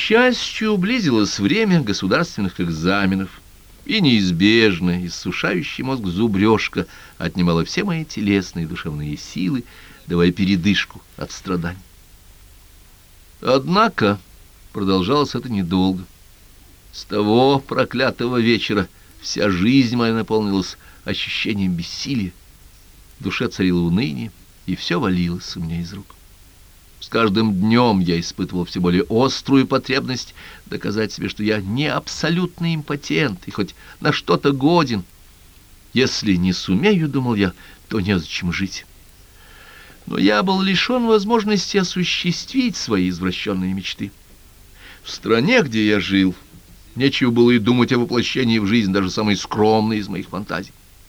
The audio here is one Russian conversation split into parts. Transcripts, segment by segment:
счастью, близилось время государственных экзаменов, и неизбежно иссушающий мозг зубрежка отнимала все мои телесные и душевные силы, давая передышку от страданий. Однако продолжалось это недолго. С того проклятого вечера вся жизнь моя наполнилась ощущением бессилия, в душе царило уныние, и все валилось у меня из рук. С каждым днем я испытывал все более острую потребность доказать себе, что я не абсолютный импотент и хоть на что-то годен. Если не сумею, думал я, то незачем жить. Но я был лишен возможности осуществить свои извращенные мечты. В стране, где я жил, нечего было и думать о воплощении в жизнь даже самой скромной из моих фантазий.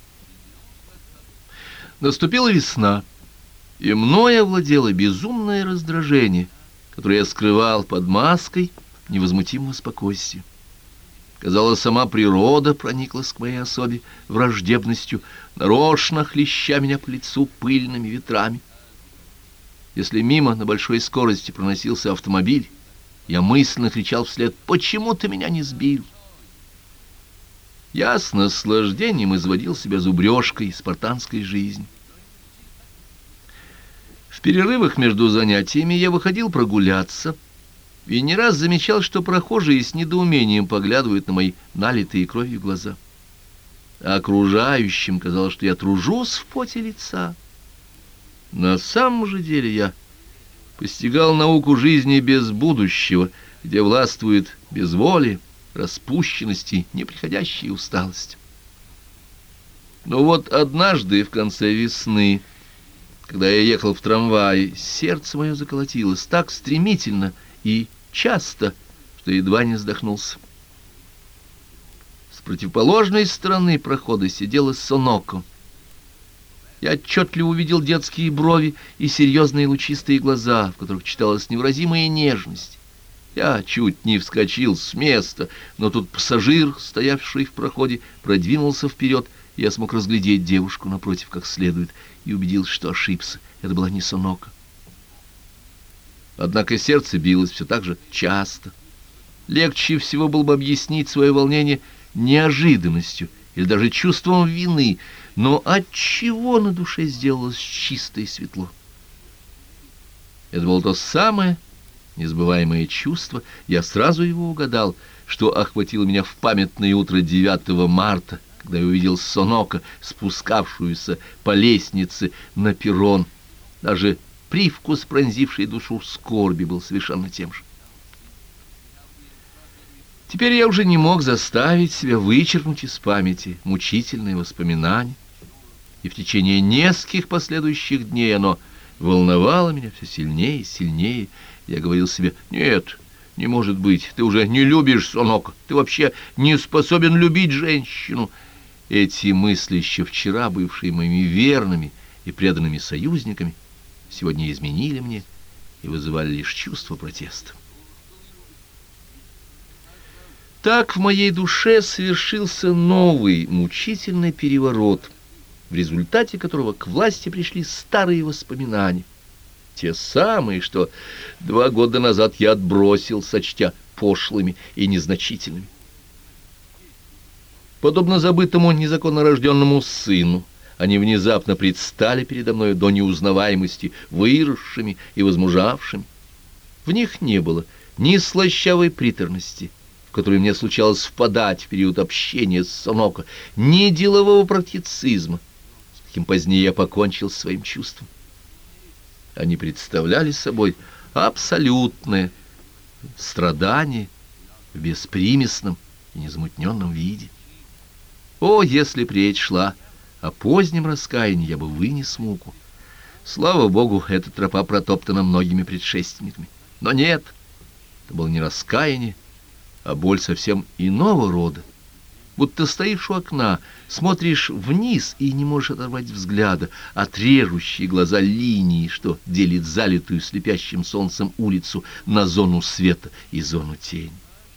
Наступила весна, и мною овладело безумное раздражение, которое я скрывал под маской невозмутимого спокойствия. Казалось, сама природа прониклась к моей особе враждебностью, нарочно хлеща меня по лицу пыльными ветрами. Если мимо на большой скорости проносился автомобиль, я мысленно кричал вслед: «Почему ты меня не сбил?» Я с наслаждением изводил себя зубрежкой спартанской жизни. В перерывах между занятиями я выходил прогуляться и не раз замечал, что прохожие с недоумением поглядывают на мои налитые кровью глаза. А окружающим казалось, что я тружусь в поте лица. На самом же деле я постигал науку жизни без будущего, где властвует безволие, распущенность и неприходящая усталость. Но вот однажды в конце весны, когда я ехал в трамвае, сердце мое заколотилось так стремительно и часто, что едва не задохнулся. С противоположной стороны прохода сидела Соноко. Я отчетливо увидел детские брови и серьезные лучистые глаза, в которых читалась невыразимая нежность. Я чуть не вскочил с места, но тут пассажир, стоявший в проходе, продвинулся вперед, и я смог разглядеть девушку напротив как следует и убедился, что ошибся. Это была не Соноко. Однако сердце билось все так же часто. Легче всего было бы объяснить свое волнение неожиданностью или даже чувством вины, но отчего на душе сделалось чисто и светло? Это было то самое незабываемое чувство, я сразу его угадал, что охватило меня в памятное утро 9 марта, когда я увидел Соноко, спускавшуюся по лестнице на перрон. Даже привкус, пронзивший душу скорби, был совершенно тем же. Теперь я уже не мог заставить себя вычеркнуть из памяти мучительные воспоминания, и в течение нескольких последующих дней оно волновало меня все сильнее и сильнее. Я говорил себе: «Нет, не может быть, ты уже не любишь Соноко, ты вообще не способен любить женщину». Эти мысли, еще вчера бывшие моими верными и преданными союзниками, сегодня изменили мне и вызывали лишь чувство протеста. Так в моей душе совершился новый мучительный переворот, в результате которого к власти пришли старые воспоминания, те самые, что 2 года назад я отбросил, сочтя пошлыми и незначительными. Подобно забытому незаконно рожденному сыну, они внезапно предстали передо мною до неузнаваемости, выросшими и возмужавшими. В них не было ни слащавой приторности, в которую мне случалось впадать в период общения с Соноко, ни делового практицизма, с каким позднее я покончил с своим чувством. Они представляли собой абсолютное страдание в беспримесном и незамутненном виде. О, если б речь шла о позднем раскаянии, я бы вынес муку. Слава Богу, эта тропа протоптана многими предшественниками. Но нет, это было не раскаяние, а боль совсем иного рода. Будто стоишь у окна, смотришь вниз и не можешь оторвать взгляда от режущей глаза линии, что делит залитую слепящим солнцем улицу на зону света и зону тени.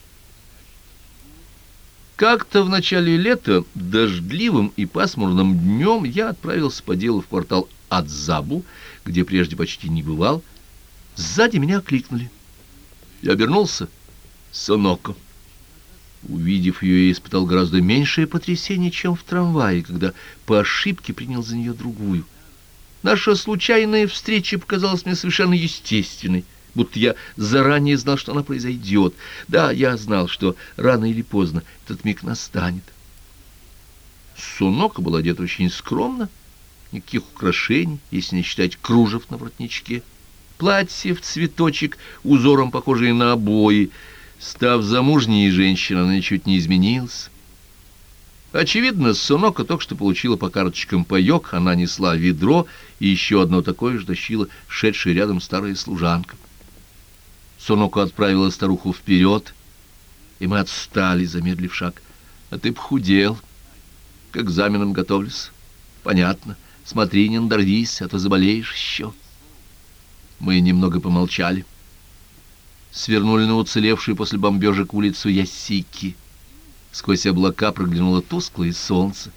Как-то в начале лета, дождливым и пасмурным днем, я отправился по делу в квартал Адзабу, где прежде почти не бывал. Сзади меня окликнули. Я обернулся Соноко. Увидев ее, я испытал гораздо меньшее потрясение, чем в трамвае, когда по ошибке принял за нее другую. Наша случайная встреча показалась мне совершенно естественной, будто я заранее знал, что она произойдет. Да, я знал, что рано или поздно этот миг настанет. Соноко была одета очень скромно, никаких украшений, если не считать кружев на воротничке. Платье в цветочек, узором похожее на обои. Став замужней женщиной, она ничуть не изменилась. Очевидно, Соноко только что получила по карточкам паёк, она несла ведро, и еще одно такое же тащила шедшая рядом старая служанка. Соноко отправила старуху вперед, и мы отстали, замедлив шаг. — А ты похудел. К экзаменам готовлюсь. — Понятно. Смотри, не надорвись, а то заболеешь еще. Мы немного помолчали. Свернули на уцелевшую после бомбежек улицу Ясики. Сквозь облака проглянуло тусклое солнце.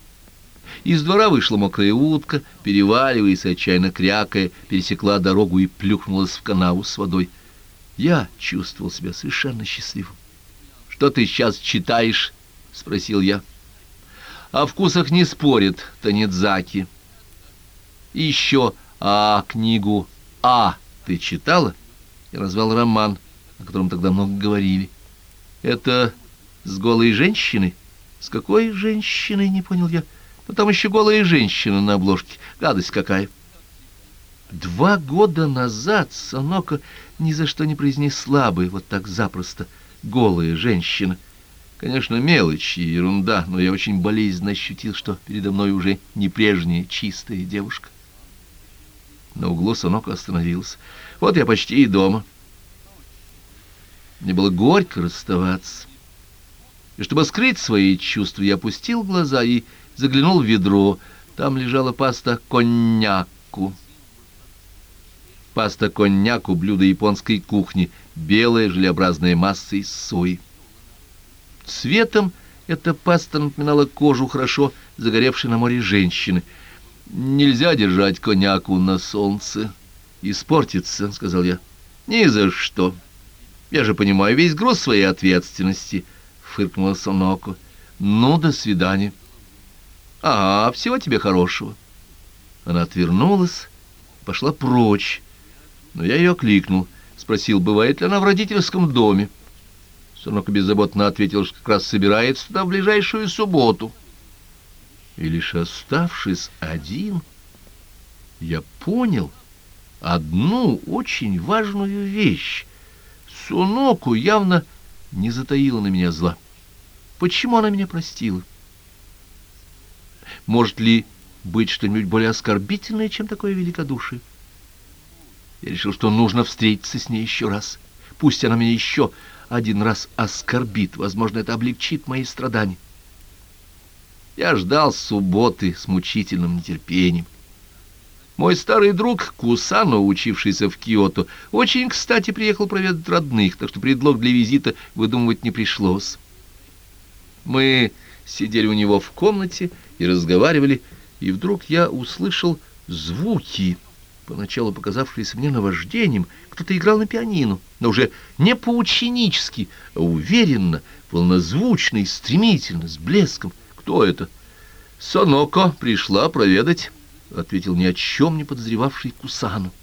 Из двора вышла мокрая утка, переваливаясь, отчаянно крякая, пересекла дорогу и плюхнулась в канаву с водой. Я чувствовал себя совершенно счастливым. — Что ты сейчас читаешь? — спросил я. — О вкусах не спорит Танидзаки. — И еще книгу «А» ты читала? Я назвал роман, о котором тогда много говорили. — Это с голой женщиной? — С какой женщиной, не понял я. — Ну, там еще голая женщина на обложке. Гадость какая. 2 года назад Соноко ни за что не произнесла бы вот так запросто «голая женщина». Конечно, мелочь и ерунда, но я очень болезненно ощутил, что передо мной уже не прежняя чистая девушка. На углу Соноко остановился. Вот я почти и дома. Мне было горько расставаться. И чтобы скрыть свои чувства, я опустил глаза и заглянул в ведро. Там лежала паста коньяку. Паста коньяку — блюдо японской кухни, белая желеобразная масса из сои. Цветом эта паста напоминала кожу хорошо загоревшей на море женщины. «Нельзя держать коньяку на солнце. Испортится», — сказал я. «Ни за что. Я же понимаю весь груз своей ответственности», — фыркнула Соноко. «Ну, до свидания». «Ага, всего тебе хорошего». Она отвернулась, пошла прочь. Но я ее окликнул, спросил, бывает ли она в родительском доме. Соноко беззаботно ответил, что как раз собирается туда в ближайшую субботу. И лишь оставшись один, я понял одну очень важную вещь. Соноко явно не затаила на меня зла. Почему она меня простила? Может ли быть что-нибудь более оскорбительное, чем такое великодушие? Я решил, что нужно встретиться с ней еще раз. Пусть она меня еще один раз оскорбит. Возможно, это облегчит мои страдания. Я ждал субботы с мучительным нетерпением. Мой старый друг Кусано, учившийся в Киото, очень кстати приехал проведать родных, так что предлог для визита выдумывать не пришлось. Мы сидели у него в комнате и разговаривали, и вдруг я услышал звуки, поначалу показавшиеся мне наваждением. Кто-то играл на пианино, но уже не поученически, а уверенно, полнозвучно и стремительно, с блеском. Кто это? «Соноко пришла проведать», — ответил ни о чем не подозревавший Кусано.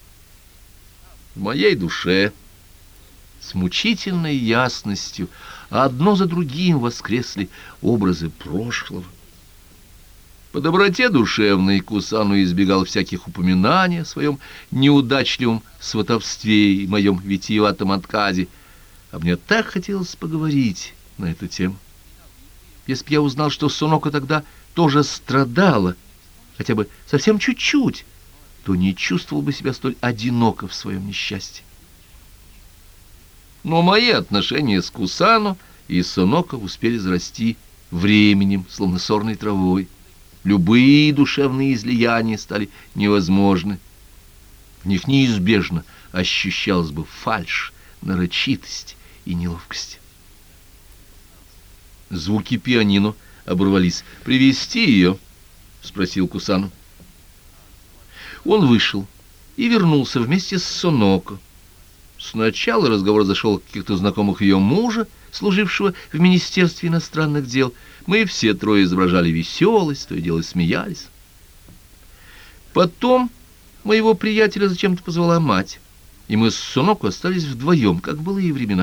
В моей душе с мучительной ясностью одно за другим воскресли образы прошлого. По доброте душевной Кусано избегал всяких упоминаний о своем неудачливом сватовстве и моем витиеватом отказе, а мне так хотелось поговорить на эту тему. Если б я узнал, что Соноко тогда тоже страдала, хотя бы совсем чуть-чуть, то не чувствовал бы себя столь одиноко в своем несчастье. Но мои отношения с Кусано и Соноко успели зарасти временем, словно сорной травой. Любые душевные излияния стали невозможны. В них неизбежно ощущалась бы фальшь, нарочитость и неловкость. Звуки пианино оборвались. «Привезти ее?» — спросил Кусано. Он вышел и вернулся вместе с Соноко. Сначала разговор зашел о каких-то знакомых ее мужа, служившего в Министерстве иностранных дел. Мы все трое изображали веселость, то и дело смеялись. Потом моего приятеля зачем-то позвала мать, и мы с Суноко остались вдвоем, как в былые времена.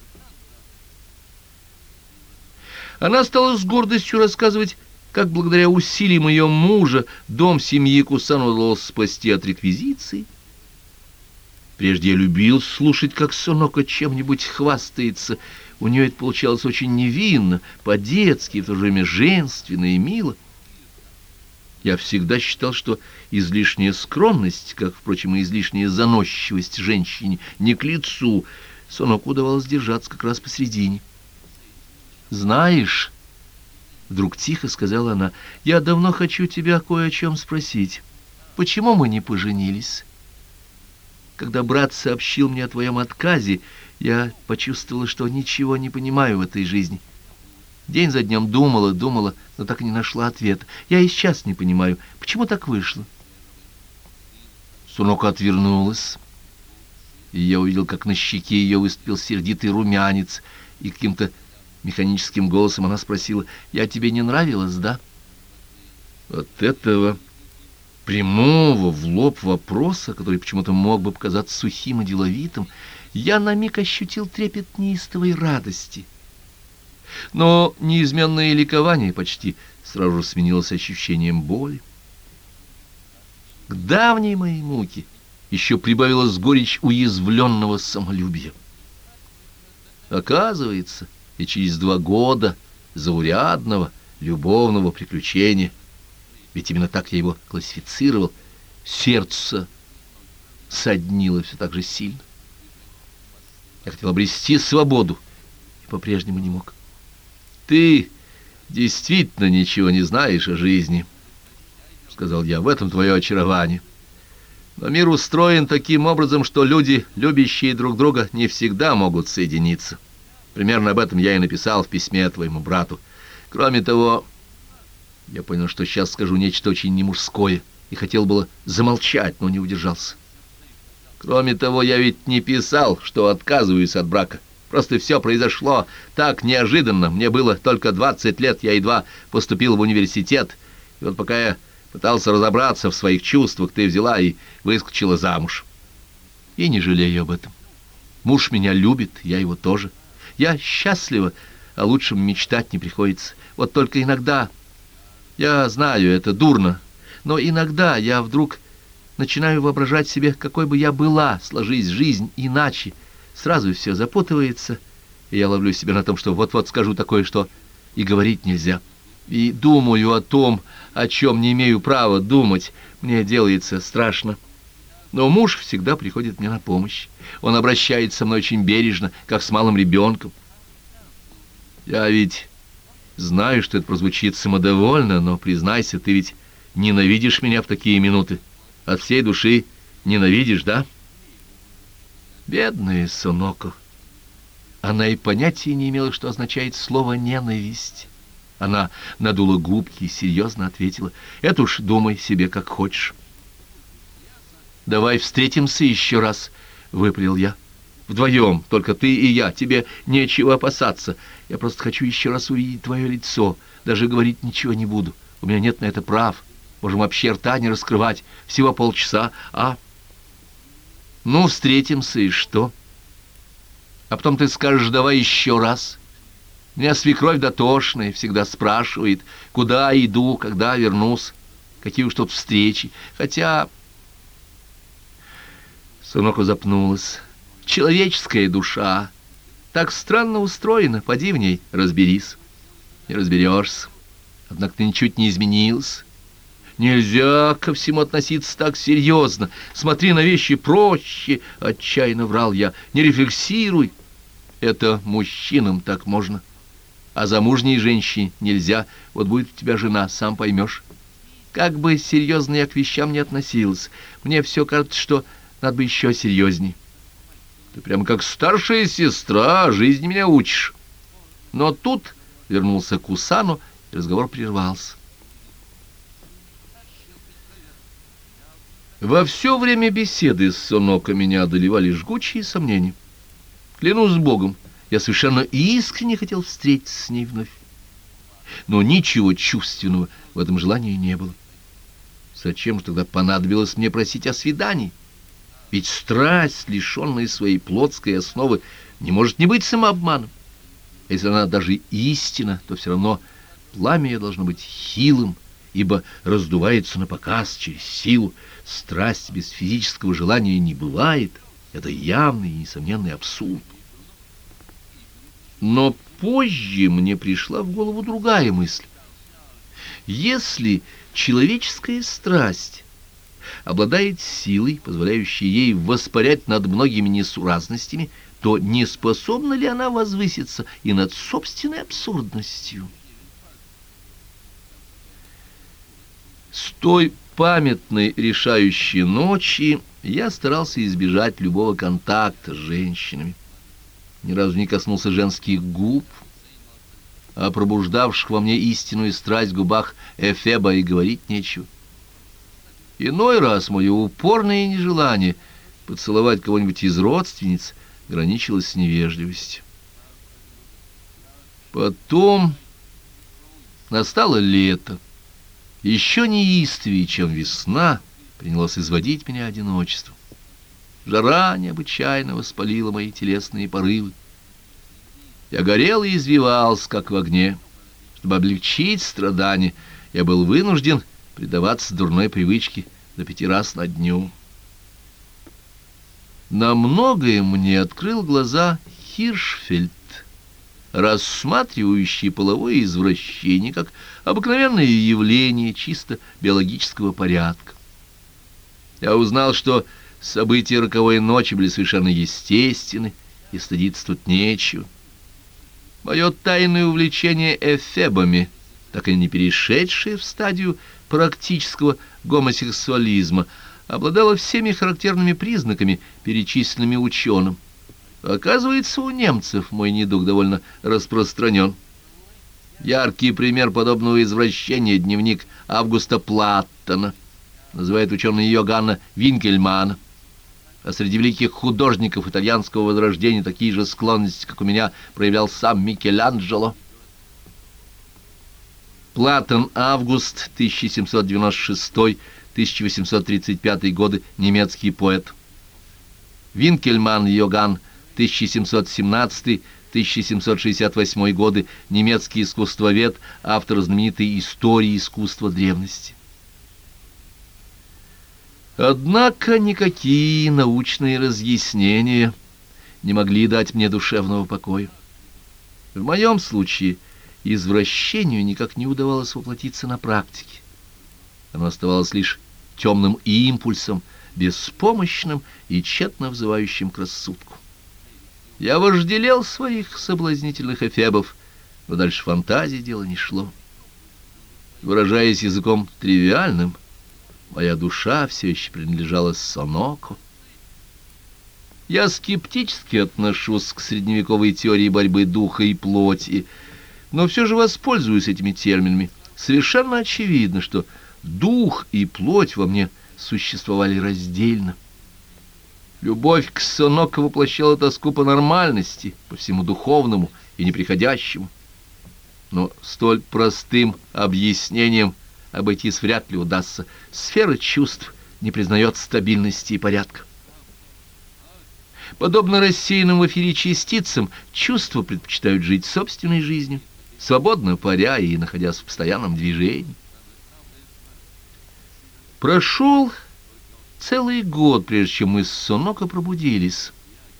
Она стала с гордостью рассказывать, как благодаря усилиям ее мужа дом семьи Кусано удалось спасти от реквизиции. Прежде я любил слушать, как Суноко чем-нибудь хвастается. У нее это получалось очень невинно, по-детски, в то же время женственно и мило. Я всегда считал, что излишняя скромность, как, впрочем, и излишняя заносчивость женщине, не к лицу. Суноко удавалось держаться как раз посредине. «Знаешь...» — вдруг тихо сказала она, — «я давно хочу тебя кое о чем спросить. Почему мы не поженились? Когда брат сообщил мне о твоем отказе, я почувствовала, что ничего не понимаю в этой жизни. День за днем думала, но так и не нашла ответа. Я и сейчас не понимаю, почему так вышло». Суноко отвернулась, и я увидел, как на щеке ее выступил сердитый румянец, и каким-то механическим голосом она спросила: «Я тебе не нравилась, да?» От этого прямого в лоб вопроса, который почему-то мог бы показаться сухим и деловитым, я на миг ощутил трепет неистовой радости. Но неизменное ликование почти сразу же сменилось ощущением боли. К давней моей муке еще прибавилась горечь уязвленного самолюбия. Оказывается, и через 2 года заурядного любовного приключения, ведь именно так я его классифицировал, сердце соднило все так же сильно. Я хотел обрести свободу и по-прежнему не мог. «Ты действительно ничего не знаешь о жизни», — сказал я, — «в этом твое очарование. Но мир устроен таким образом, что люди, любящие друг друга, не всегда могут соединиться. Примерно об этом я и написал в письме твоему брату. Кроме того, я понял, что сейчас скажу нечто очень немужское, и хотел было замолчать, но не удержался. Кроме того, я ведь не писал, что отказываюсь от брака. Просто все произошло так неожиданно. Мне было только 20 лет, я едва поступил в университет. И вот пока я пытался разобраться в своих чувствах, ты взяла и выскочила замуж. И не жалею об этом. Муж меня любит, я его тоже. Я счастлива, о лучшем мечтать не приходится. Вот только иногда, я знаю, это дурно, но иногда я вдруг начинаю воображать себе, какой бы я была, сложись жизнь иначе. Сразу все запутывается, и я ловлю себя на том, что вот-вот скажу такое, что и говорить нельзя. И думаю о том, о чем не имею права думать. Мне делается страшно. Но муж всегда приходит мне на помощь. Он обращается со мной очень бережно, как с малым ребенком. Я ведь знаю, что это прозвучит самодовольно, но, признайся, ты ведь ненавидишь меня в такие минуты. От всей души ненавидишь, да? Бедная Суноко. Она и понятия не имела, что означает слово «ненависть». Она надула губки и серьезно ответила: «Это уж думай себе как хочешь». «Давай встретимся еще раз», — выпалил я. «Вдвоем, только ты и я. Тебе нечего опасаться. Я просто хочу еще раз увидеть твое лицо. Даже говорить ничего не буду. У меня нет на это прав. Можем вообще рта не раскрывать. Всего полчаса, а...» «Ну, встретимся, и что? А потом ты скажешь: давай еще раз. Меня свекровь дотошная всегда спрашивает, куда иду, когда вернусь, какие уж тут встречи. Хотя...» Суноко запнулась. «Человеческая душа так странно устроена, поди в ней разберись». «Не разберешься. Однако ты ничуть не изменилась. Нельзя ко всему относиться так серьезно. Смотри на вещи проще», — отчаянно врал я. «Не рефлексируй. Это мужчинам так можно, а замужней женщине нельзя. Вот будет у тебя жена, сам поймешь. Как бы серьезно я к вещам не относилась, мне все кажется, что надо бы еще серьезней. Ты прямо как старшая сестра, жизни меня учишь». Но тут вернулся Кусано, и разговор прервался. Во все время беседы с Соноко меня одолевали жгучие сомнения. Клянусь Богом, я совершенно искренне хотел встретиться с ней вновь. Но ничего чувственного в этом желании не было. Зачем же тогда понадобилось мне просить о свидании? Ведь страсть, лишенная своей плотской основы, не может не быть самообманом. А если она даже истина, то все равно пламя ее должно быть хилым, ибо раздувается напоказ через силу. Страсть без физического желания не бывает. Это явный и несомненный абсурд. Но позже мне пришла в голову другая мысль. Если человеческая страсть обладает силой, позволяющей ей воспарять над многими несуразностями, то не способна ли она возвыситься и над собственной абсурдностью? С той памятной решающей ночи я старался избежать любого контакта с женщинами. Ни разу не коснулся женских губ, о пробуждавших во мне истинную страсть губах Эфеба и говорить нечего. Иной раз мое упорное нежелание поцеловать кого-нибудь из родственниц граничилось с невежливостью. Потом настало лето. Еще неистовее, чем весна, принялось изводить меня одиночеством. Жара необычайно воспалила мои телесные порывы. Я горел и извивался, как в огне. Чтобы облегчить страдания, я был вынужден предаваться дурной привычке до 5 раз на дню. На многое мне открыл глаза Хиршфельд, рассматривающий половое извращение как обыкновенное явление чисто биологического порядка. Я узнал, что события роковой ночи были совершенно естественны, и стыдиться тут нечего. Мое тайное увлечение эфебами, так и не перешедшее в стадию практического гомосексуализма, обладало всеми характерными признаками, перечисленными ученым. Оказывается, у немцев мой недуг довольно распространен. Яркий пример подобного извращения — дневник Августа Платтона, называет ученый Йоганна Винкельмана. А среди великих художников итальянского возрождения такие же склонности, как у меня, проявлял сам Микеланджело. Платтон Август, 1796-1835 годы, немецкий поэт. Винкельман Йоганн, 1717-1768 годы, немецкий искусствовед, автор знаменитой «Истории искусства древности». Однако никакие научные разъяснения не могли дать мне душевного покоя. В моем случае извращению никак не удавалось воплотиться на практике. Оно оставалось лишь темным импульсом, беспомощным и тщетно взывающим к рассудку. Я вожделел своих соблазнительных эфебов, но дальше фантазии дело не шло. Выражаясь языком тривиальным, моя душа все еще принадлежала Соноко. Я скептически отношусь к средневековой теории борьбы духа и плоти, но все же воспользуюсь этими терминами. Совершенно очевидно, что дух и плоть во мне существовали раздельно. Любовь к Соноко воплощала тоску по нормальности, по всему духовному и неприходящему. Но столь простым объяснением обойтись вряд ли удастся. Сфера чувств не признает стабильности и порядка. Подобно рассеянным в эфире частицам, чувства предпочитают жить собственной жизнью, свободно паря и находясь в постоянном движении. Прошел целый год, прежде чем мы с Соноко пробудились.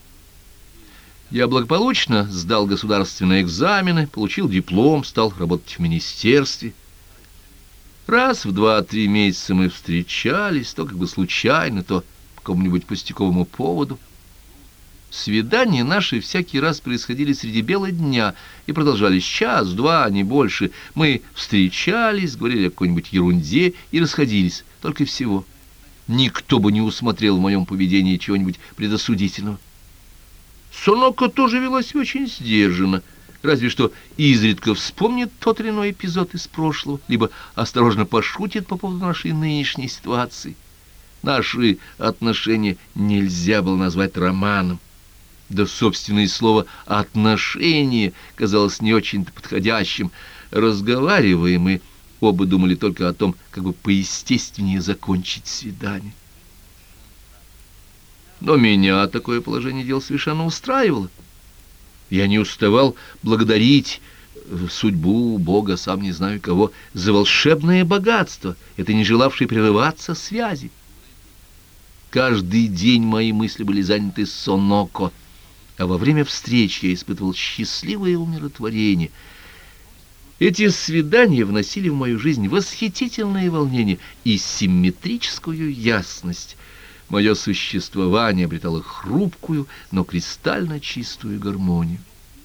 Я благополучно сдал государственные экзамены, получил диплом, стал работать в министерстве. Раз в 2-3 месяца мы встречались, то как бы случайно, то по какому-нибудь пустяковому поводу. Свидания наши всякий раз происходили среди бела дня и продолжались час-два, не больше. Мы встречались, говорили о какой-нибудь ерунде и расходились, только и всего. Никто бы не усмотрел в моем поведении чего-нибудь предосудительного. Соноко тоже вела себя очень сдержанно, разве что изредка вспомнит тот или иной эпизод из прошлого, либо осторожно пошутит по поводу нашей нынешней ситуации. Наши отношения нельзя было назвать романом. Да, собственное слово «отношения» казалось не очень-то подходящим. Разговаривая, мы оба думали только о том, как бы поестественнее закончить свидание. Но меня такое положение дел совершенно устраивало. Я не уставал благодарить судьбу, Бога, сам не знаю кого, за волшебное богатство, это не желавшее прерываться связи. Каждый день мои мысли были заняты Соноко, а во время встреч я испытывал счастливое умиротворение. Эти свидания вносили в мою жизнь восхитительное волнение и симметрическую ясность. Мое существование обретало хрупкую, но кристально чистую гармонию.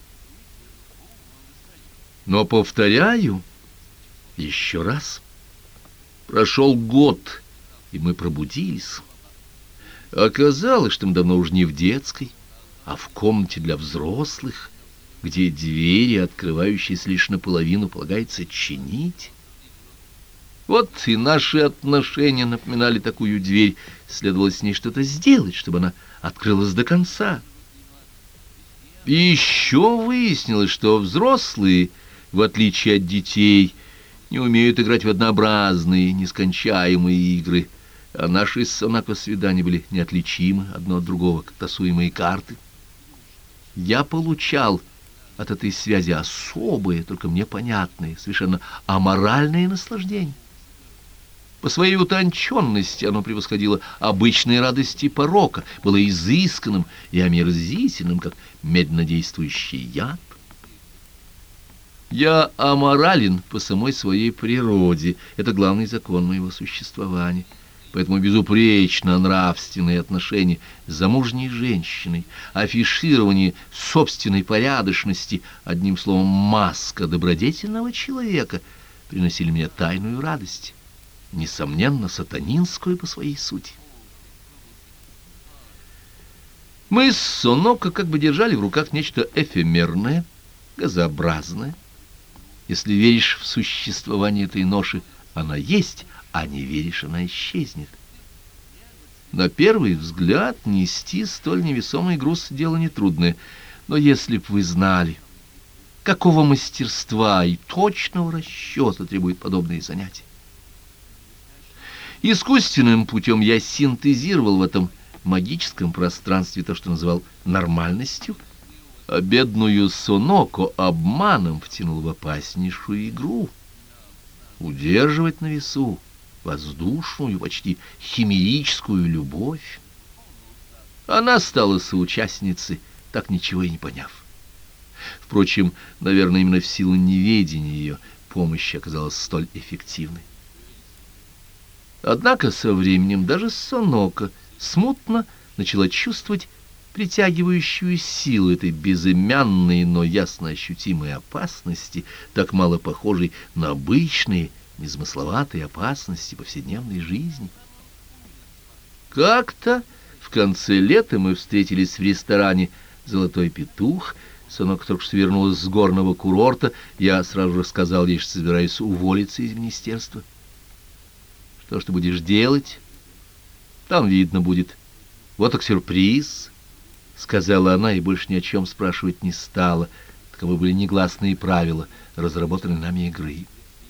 Но, повторяю, еще раз, прошел год, и мы пробудились. Оказалось, что мы давно уже не в детской, а в комнате для взрослых, где двери, открывающиеся лишь наполовину, полагается чинить. Вот и наши отношения напоминали такую дверь, следовало с ней что-то сделать, чтобы она открылась до конца. И еще выяснилось, что взрослые, в отличие от детей, не умеют играть в однообразные, нескончаемые игры, а наши с Сонако свидания были неотличимы одно от другого, как тасуемые карты. Я получал от этой связи особое, только мне понятное, совершенно аморальное наслаждение. По своей утонченности оно превосходило обычные радости порока, было изысканным и омерзительным, как медленно действующий яд. Я аморален по самой своей природе, это главный закон моего существования. Поэтому безупречно нравственные отношения с замужней женщиной, афиширование собственной порядочности, одним словом, маска добродетельного человека, приносили мне тайную радость, несомненно, сатанинскую по своей сути. Мы с Соноко как бы держали в руках нечто эфемерное, газообразное. Если веришь в существование этой ноши, она есть, а не веришь, она исчезнет. На первый взгляд нести столь невесомый груз — дело нетрудное, но если б вы знали, какого мастерства и точного расчета требует подобные занятия. Искусственным путем я синтезировал в этом магическом пространстве то, что называл нормальностью, а бедную Соноко обманом втянул в опаснейшую игру. Удерживать на весу воздушную, почти химерическую любовь. Она стала соучастницей, так ничего и не поняв. Впрочем, наверное, именно в силу неведения ее помощь оказалась столь эффективной. Однако со временем даже Соноко смутно начала чувствовать притягивающую силу этой безымянной, но ясно ощутимой опасности, так мало похожей на обычные, незамысловатые опасности повседневной жизни. Как-то в конце лета мы встретились в ресторане «Золотой петух». Соноко только что вернулась с горного курорта. Я сразу же сказал ей, что собираюсь уволиться из министерства. «Что ж ты будешь делать?» «Там видно будет. Вот так сюрприз», — сказала она и больше ни о чем спрашивать не стала. Таковы были негласные правила, разработанные нами игры.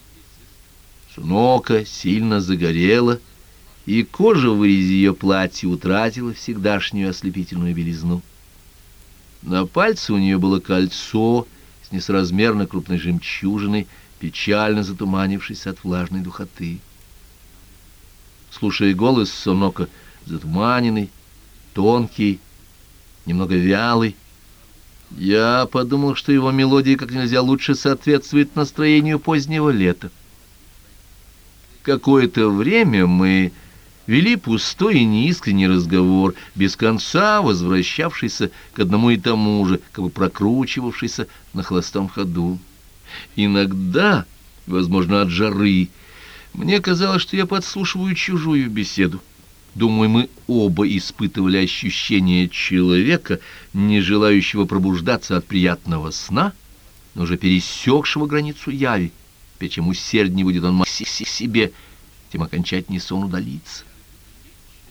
Соноко сильно загорела, и кожа в вырезе ее платья утратила всегдашнюю ослепительную белизну. На пальце у нее было кольцо с несоразмерно крупной жемчужиной, печально затуманившись от влажной духоты. Слушая голос Соноко, затуманенный, тонкий, немного вялый, я подумал, что его мелодия как нельзя лучше соответствует настроению позднего лета. Какое-то время мы вели пустой и неискренний разговор, без конца возвращавшийся к одному и тому же, как бы прокручивавшийся на холостом ходу. Иногда, возможно, от жары, мне казалось, что я подслушиваю чужую беседу. Думаю, мы оба испытывали ощущение человека, не желающего пробуждаться от приятного сна, но уже пересекшего границу яви. Чем усерднее будет он себе, тем окончательнее сон удалится.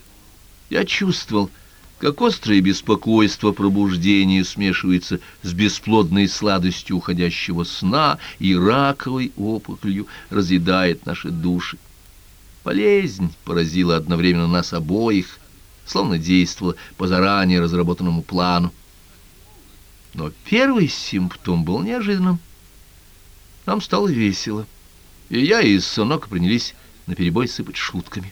Я чувствовал, как острое беспокойство пробуждения смешивается с бесплодной сладостью уходящего сна и раковой опухолью разъедает наши души. Болезнь поразила одновременно нас обоих, словно действовала по заранее разработанному плану. Но первый симптом был неожиданным. Нам стало весело, и я и Сонока принялись наперебой сыпать шутками.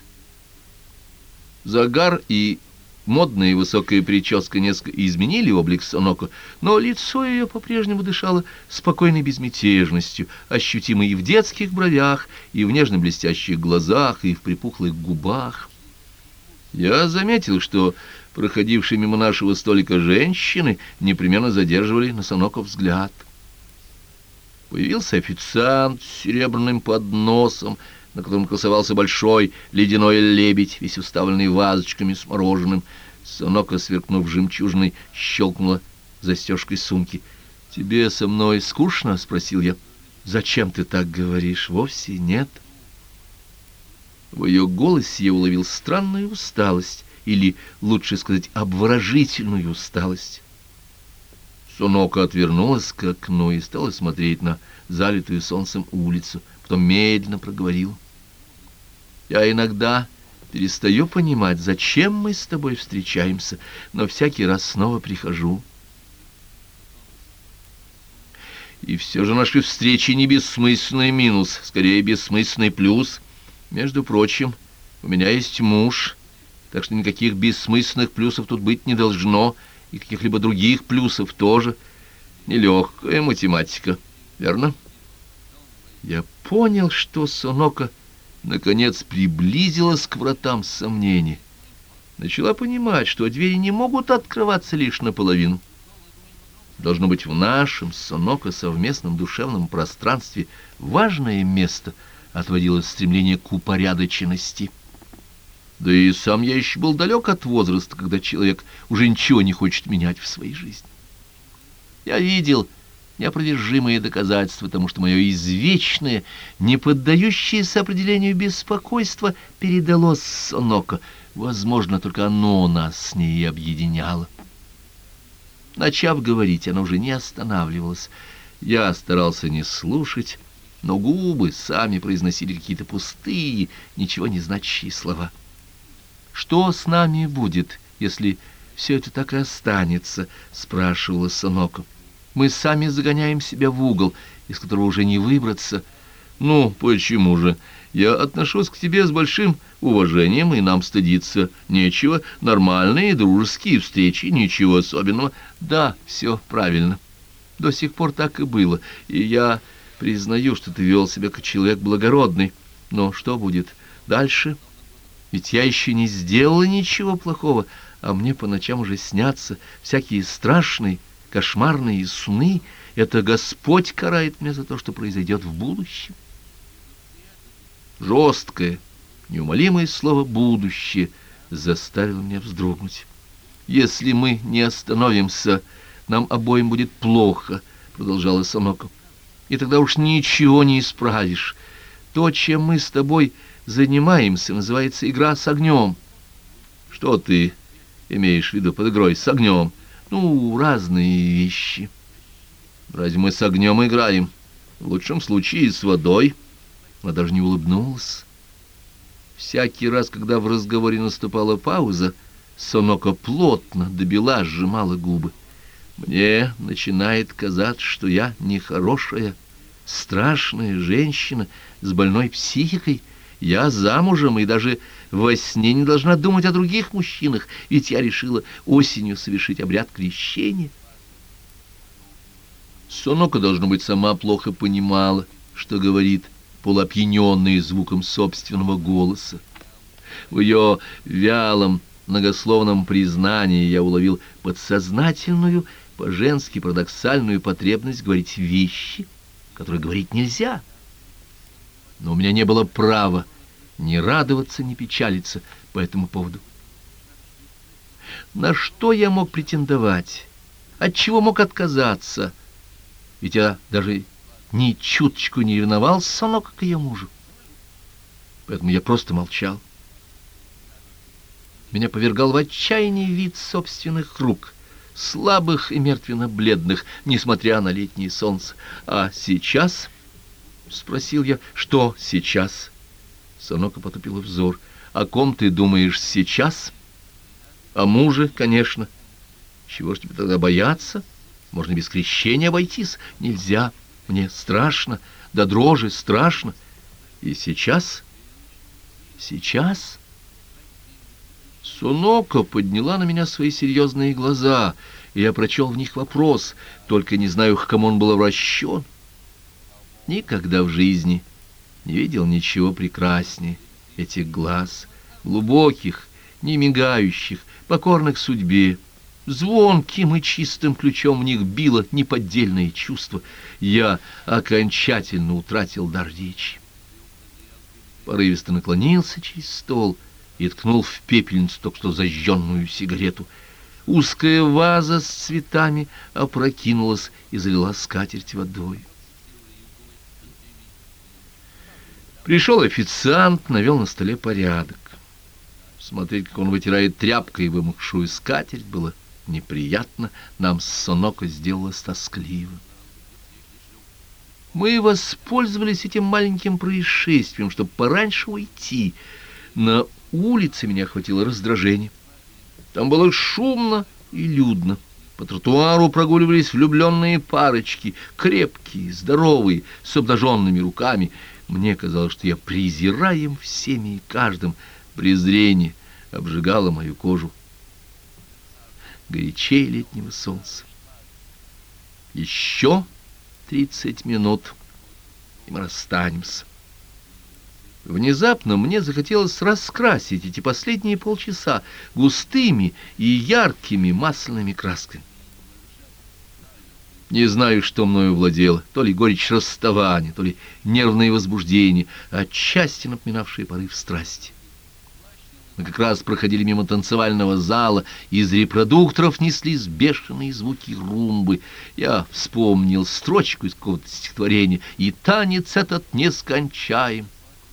Загар и модная высокая прическа несколько изменили облик Соноко, но лицо ее по-прежнему дышало спокойной безмятежностью, ощутимой и в детских бровях, и в нежно-блестящих глазах, и в припухлых губах. Я заметил, что проходившие мимо нашего столика женщины непременно задерживали на Соноко взгляд. Появился официант с серебряным подносом, на котором красовался большой ледяной лебедь, весь уставленный вазочками с мороженым. Соноко, сверкнув жемчужиной, щелкнула застежкой сумки. «Тебе со мной скучно?» — спросил я. «Зачем ты так говоришь? Вовсе нет». В ее голосе я уловил странную усталость, или, лучше сказать, обворожительную усталость. Соноко отвернулась к окну и стала смотреть на залитую солнцем улицу, потом медленно проговорила. «Я иногда перестаю понимать, зачем мы с тобой встречаемся, но всякий раз снова прихожу. И все же наши встречи не бессмысленный минус, скорее бессмысленный плюс. Между прочим, у меня есть муж, так что никаких бессмысленных плюсов тут быть не должно, и каких-либо других плюсов тоже. Нелегкая математика, верно?» Я понял, что Соноко наконец приблизилась к вратам сомнений. Начала понимать, что двери не могут открываться лишь наполовину. Должно быть, в нашем с Соноко совместном душевном пространстве важное место отводилось стремление к упорядоченности. Да и сам я еще был далек от возраста, когда человек уже ничего не хочет менять в своей жизни. Я видел неопровержимые доказательства тому, что мое извечное, не поддающееся определению беспокойство передалось Соноко. Возможно, только оно нас с ней и объединяло. Начав говорить, она уже не останавливалась. Я старался не слушать, но губы сами произносили какие-то пустые, ничего не значащие слова. «Что с нами будет, если все это так и останется?» — спрашивала Соноко. «Мы сами загоняем себя в угол, из которого уже не выбраться». «Ну, почему же? Я отношусь к тебе с большим уважением, и нам стыдиться нечего. Нормальные дружеские встречи, ничего особенного». «Да, все правильно. До сих пор так и было, и я признаю, что ты вел себя как человек благородный. Но что будет дальше? Ведь я еще не сделала ничего плохого, а мне по ночам уже снятся всякие страшные, кошмарные сны. Это Господь карает меня за то, что произойдет в будущем». Жесткое, неумолимое слово «будущее» заставило меня вздрогнуть. «Если мы не остановимся, нам обоим будет плохо», — продолжала Соноко. «И тогда уж ничего не исправишь. То, чем мы с тобой занимаемся, называется игра с огнем». «Что ты имеешь в виду под игрой с огнем?» «Ну, разные вещи». «Разве мы с огнем играем? В лучшем случае с водой». Она даже не улыбнулась. Всякий раз, когда в разговоре наступала пауза, Соноко плотно добела сжимала губы. «Мне начинает казаться, что я нехорошая, страшная женщина с больной психикой. Я замужем и даже во сне не должна думать о других мужчинах, ведь я решила осенью совершить обряд крещения». Соноко, должно быть, сама плохо понимала, что говорит, полуопьяненная звуком собственного голоса. В ее вялом, многословном признании я уловил подсознательную, по-женски парадоксальную потребность говорить вещи, которые говорить нельзя. Но у меня не было права ни радоваться, ни печалиться по этому поводу. На что я мог претендовать? От чего мог отказаться? Ведь я даже ни чуточку не ревновал Соноко к ее мужу. Поэтому я просто молчал. Меня повергал в отчаяние вид собственных рук, слабых и мертвенно-бледных, несмотря на летнее солнце. «А сейчас?» — спросил я. «Что сейчас?» Сонока потупила взор. «О ком ты думаешь сейчас?» «О муже, конечно». «Чего ж тебе тогда бояться? Можно без крещения обойтись». «Нельзя. Мне страшно, до дрожи страшно». «И сейчас?» «Сейчас?» Сонока подняла на меня свои серьезные глаза, и я прочел в них вопрос, только не знаю, к кому он был обращен. Никогда в жизни не видел ничего прекраснее этих глаз, глубоких, не мигающих, покорных судьбе. Звонким и чистым ключом в них било неподдельное чувство. Я окончательно утратил дар речи. Порывисто наклонился через стол и ткнул в пепельницу только что зажженную сигарету. Узкая ваза с цветами опрокинулась и залила скатерть водой. Пришел официант, навел на столе порядок. Смотреть, как он вытирает тряпкой вымокшую скатерть, было неприятно, нам с Соноко сделалось тоскливо. Мы воспользовались этим маленьким происшествием, чтобы пораньше уйти. На улице меня охватило раздражение. Там было шумно и людно. По тротуару прогуливались влюбленные парочки, крепкие, здоровые, с обнаженными руками. Мне казалось, что я презираем всеми и каждым. Презрение обжигало мою кожу горячей летнего солнца. Еще 30 минут, и мы расстанемся. Внезапно мне захотелось раскрасить эти последние полчаса густыми и яркими масляными красками. Не знаю, что мною владело, то ли горечь расставания, то ли нервное возбуждение, отчасти напоминавшее порыв страсти. Мы как раз проходили мимо танцевального зала, из репродукторов неслись бешеные звуки румбы. Я вспомнил строчку из какого-то стихотворения: «И танец этот нескончаем».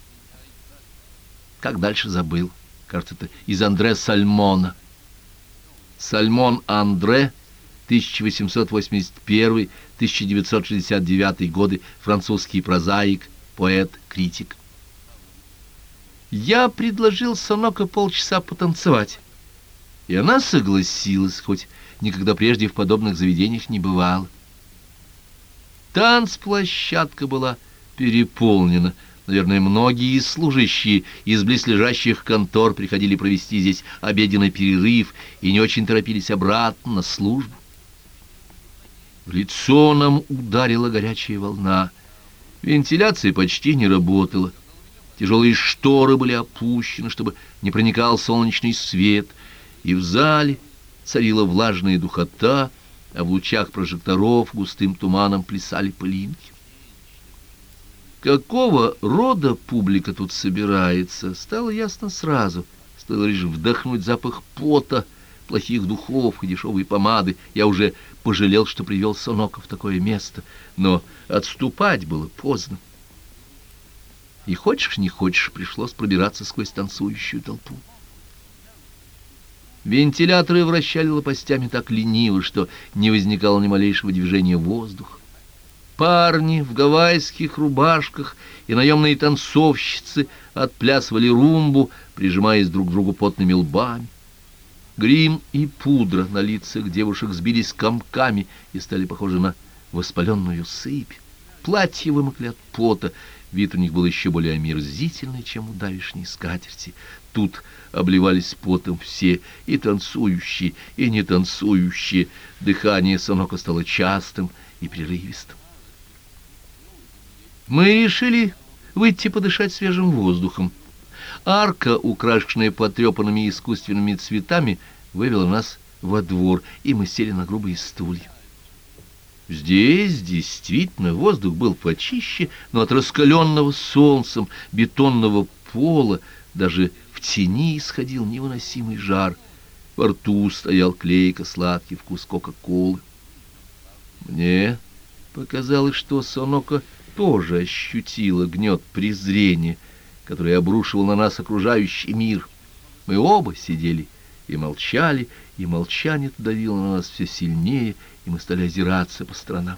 Как дальше забыл. Кажется, это из Андре Сальмона. Сальмон Андре, 1881-1969 годы, французский прозаик, поэт, критик. Я предложил Соноко полчаса потанцевать, и она согласилась, хоть никогда прежде в подобных заведениях не бывала. Танцплощадка была переполнена. Наверное, многие служащие из близлежащих контор приходили провести здесь обеденный перерыв и не очень торопились обратно на службу. В лицо нам ударила горячая волна. Вентиляция почти не работала. Тяжелые шторы были опущены, чтобы не проникал солнечный свет, и в зале царила влажная духота, а в лучах прожекторов густым туманом плясали пылинки. Какого рода публика тут собирается, стало ясно сразу. Стоило лишь вдохнуть запах пота, плохих духов и дешевой помады. Я уже пожалел, что привел Соноко в такое место, но отступать было поздно. И хочешь, не хочешь, пришлось пробираться сквозь танцующую толпу. Вентиляторы вращали лопастями так лениво, что не возникало ни малейшего движения воздуха. Парни в гавайских рубашках и наемные танцовщицы отплясывали румбу, прижимаясь друг к другу потными лбами. Грим и пудра на лицах девушек сбились комками и стали похожи на воспаленную сыпь. Платья вымокли от пота, вид у них был еще более омерзительный, чем у давешней скатерти. Тут обливались потом все, и танцующие, и не танцующие. Дыхание Соноко стало частым и прерывистым. Мы решили выйти подышать свежим воздухом. Арка, украшенная потрепанными искусственными цветами, вывела нас во двор, и мы сели на грубые стулья. Здесь действительно воздух был почище, но от раскаленного солнцем бетонного пола даже в тени исходил невыносимый жар. Во рту стоял клейко-сладкий вкус кока-колы. Мне показалось, что Соноко тоже ощутила гнет презрения, который обрушивал на нас окружающий мир. Мы оба сидели и молчали, и молчание давило на нас все сильнее, и мы стали озираться по сторонам.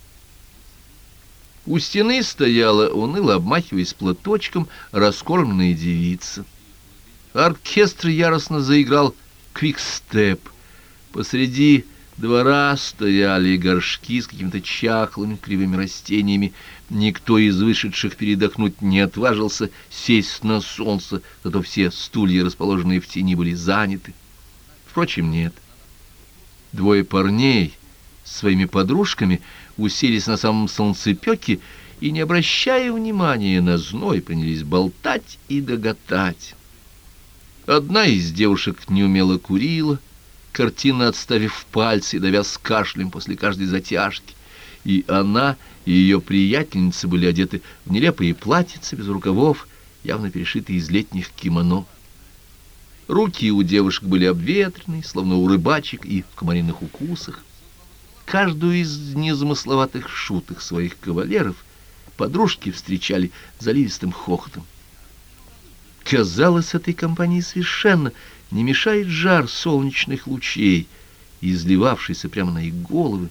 У стены стояла, уныло обмахиваясь платочком, раскормленная девица. Оркестр яростно заиграл квикстеп. Посреди двора стояли горшки с какими-то чахлыми кривыми растениями. Никто из вышедших передохнуть не отважился сесть на солнце, зато все стулья, расположенные в тени, были заняты. Впрочем, нет. Двое парней с своими подружками уселись на самом солнцепёке и, не обращая внимания на зной, принялись болтать и гоготать. Одна из девушек неумело курила, картинно отставив пальцы и давя с кашлем после каждой затяжки. И она, и ее приятельницы были одеты в нелепые платьица без рукавов, явно перешитые из летних кимоно. Руки у девушек были обветрены, словно у рыбачек, и в комариных укусах. Каждую из незамысловатых шуток своих кавалеров подружки встречали заливистым хохотом. Казалось, этой компании совершенно не мешает жар солнечных лучей, изливавшийся прямо на их головы.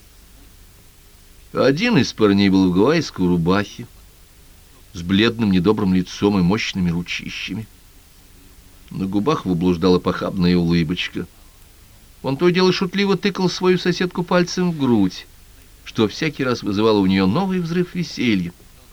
Один из парней был в гавайской рубахе, с бледным недобрым лицом и мощными ручищами. На губах его блуждала похабная улыбочка. Он то и дело шутливо тыкал свою соседку пальцем в грудь, что всякий раз вызывало у нее новый взрыв веселья.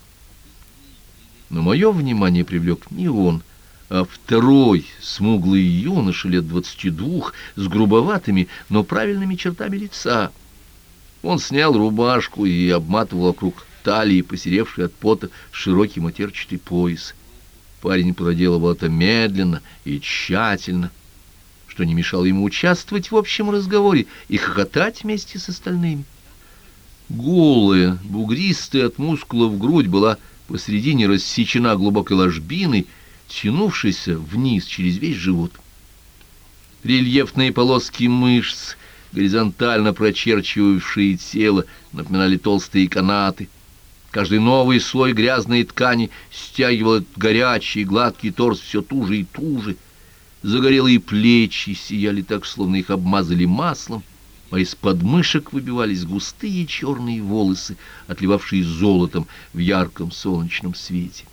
Но мое внимание привлек не он, а второй смуглый юноша лет 22 с грубоватыми, но правильными чертами лица. Он снял рубашку и обматывал вокруг талии, посеревший от пота, широкий матерчатый пояс. Парень проделывал это медленно и тщательно, что не мешало ему участвовать в общем разговоре и хохотать вместе с остальными. Голая, бугристая от мускулов грудь была посредине рассечена глубокой ложбиной, тянувшейся вниз через весь живот. Рельефные полоски мышц, горизонтально прочерчивавшие тело, напоминали толстые канаты. Каждый новый слой грязной ткани стягивал этот горячий, гладкий торс все туже и туже. Загорелые плечи сияли так, словно их обмазали маслом, а из подмышек выбивались густые черные волосы, отливавшие золотом в ярком солнечном свете.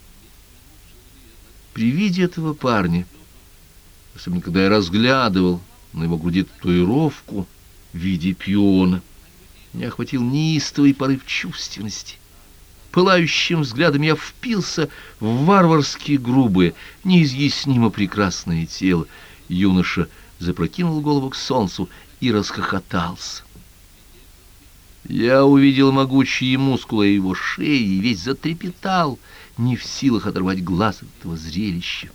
При виде этого парня, особенно когда я разглядывал на его груди татуировку в виде пиона, меня охватил неистовый порыв чувственности. Пылающим взглядом я впился в варварски грубое, неизъяснимо прекрасное тело. Юноша запрокинул голову к солнцу и расхохотался. Я увидел могучие мускулы его шеи и весь затрепетал, не в силах оторвать глаз от этого зрелища.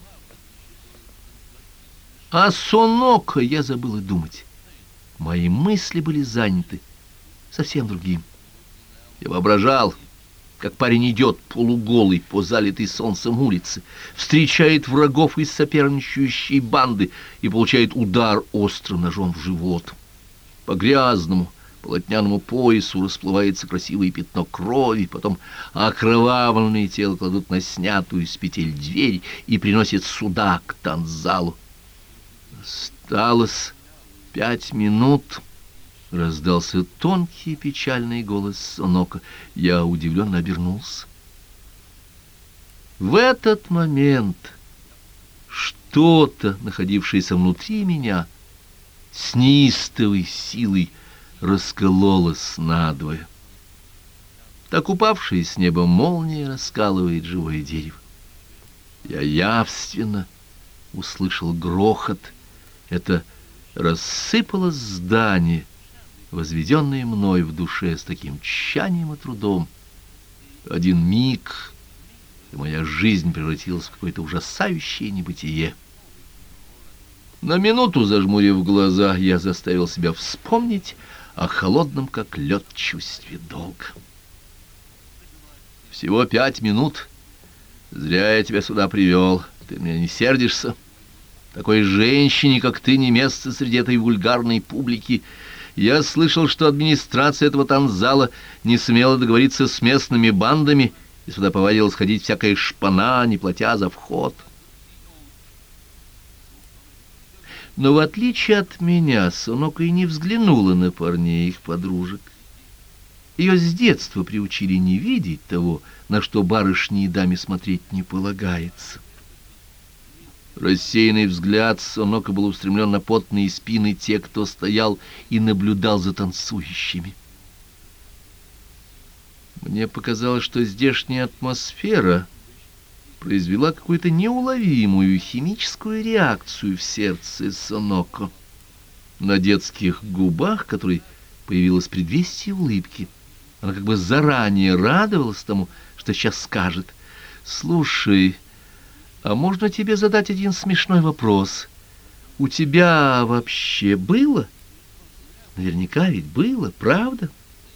О Соноко я забыл и думать. Мои мысли были заняты совсем другим. Я воображал, как парень идет полуголый по залитой солнцем улице, встречает врагов из соперничающей банды и получает удар острым ножом в живот. По грязному полотняному поясу расплывается красивое пятно крови, потом окровавленное тело кладут на снятую с петель дверь и приносят сюда, к танцзалу. Осталось 5 минут. Раздался тонкий печальный голос Соноко. Я удивленно обернулся. В этот момент что-то, находившееся внутри меня, с неистовой силой раскололось надвое. Так упавшая с неба молния раскалывает живое дерево. Я явственно услышал грохот. Это рассыпалось здание, возведенное мной в душе с таким тщанием и трудом. Один миг, и моя жизнь превратилась в какое-то ужасающее небытие. На минуту, зажмурив глаза, я заставил себя вспомнить о холодном, как лед, чувстве долга. Всего 5 минут. Зря я тебя сюда привел. Ты меня не сердишься? Такой женщине, как ты, не место среди этой вульгарной публики. Я слышал, что администрация этого танцзала не смела договориться с местными бандами, и сюда повадилась ходить всякая шпана, не платя за вход. Но в отличие от меня, Сонока и не взглянула на парней и их подружек. Ее с детства приучили не видеть того, на что барышне и даме смотреть не полагается. Рассеянный взгляд Сонока был устремлен на потные спины тех, кто стоял и наблюдал за танцующими. Мне показалось, что здешняя атмосфера произвела какую-то неуловимую химическую реакцию в сердце Соноко. На детских губах, которой появилось предвестие улыбки, она как бы заранее радовалась тому, что сейчас скажет. «Слушай, а можно тебе задать один смешной вопрос? У тебя вообще было? Наверняка ведь было, правда?»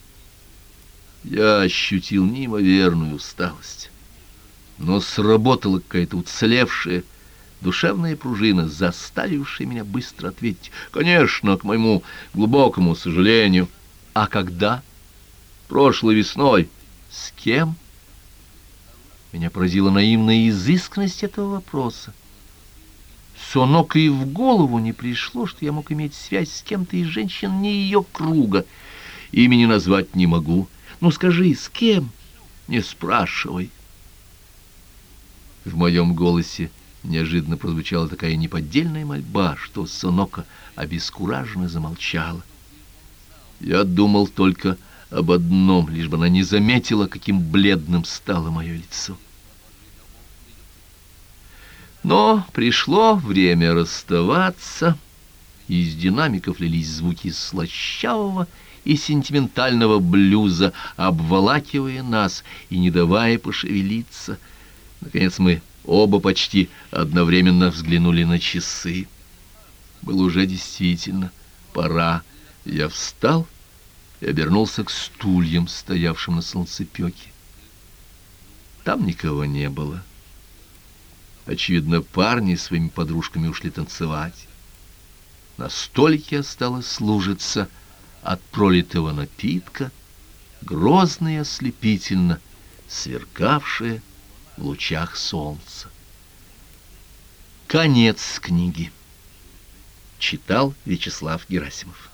Я ощутил неимоверную усталость, но сработала какая-то уцелевшая душевная пружина, заставившая меня быстро ответить: «Конечно, к моему глубокому сожалению». «А когда?» «Прошлой весной». «С кем?» Меня поразила наивная изысканность этого вопроса. Соноко и в голову не пришло, что я мог иметь связь с кем-то из женщин не ее круга. Имени назвать не могу. «Ну скажи, с кем?» «Не спрашивай». В моем голосе неожиданно прозвучала такая неподдельная мольба, что Соноко обескураженно замолчала. Я думал только об одном, лишь бы она не заметила, каким бледным стало мое лицо. Но пришло время расставаться, и из динамиков лились звуки слащавого и сентиментального блюза, обволакивая нас и не давая пошевелиться. Наконец мы оба почти одновременно взглянули на часы. Было уже действительно пора. Я встал и обернулся к стульям, стоявшим на солнцепёке. Там никого не было. Очевидно, парни своими подружками ушли танцевать. На столике осталась лужица от пролитого напитка, грозно и ослепительно сверкавшая в лучах солнца. Конец книги. Читал Вячеслав Герасимов.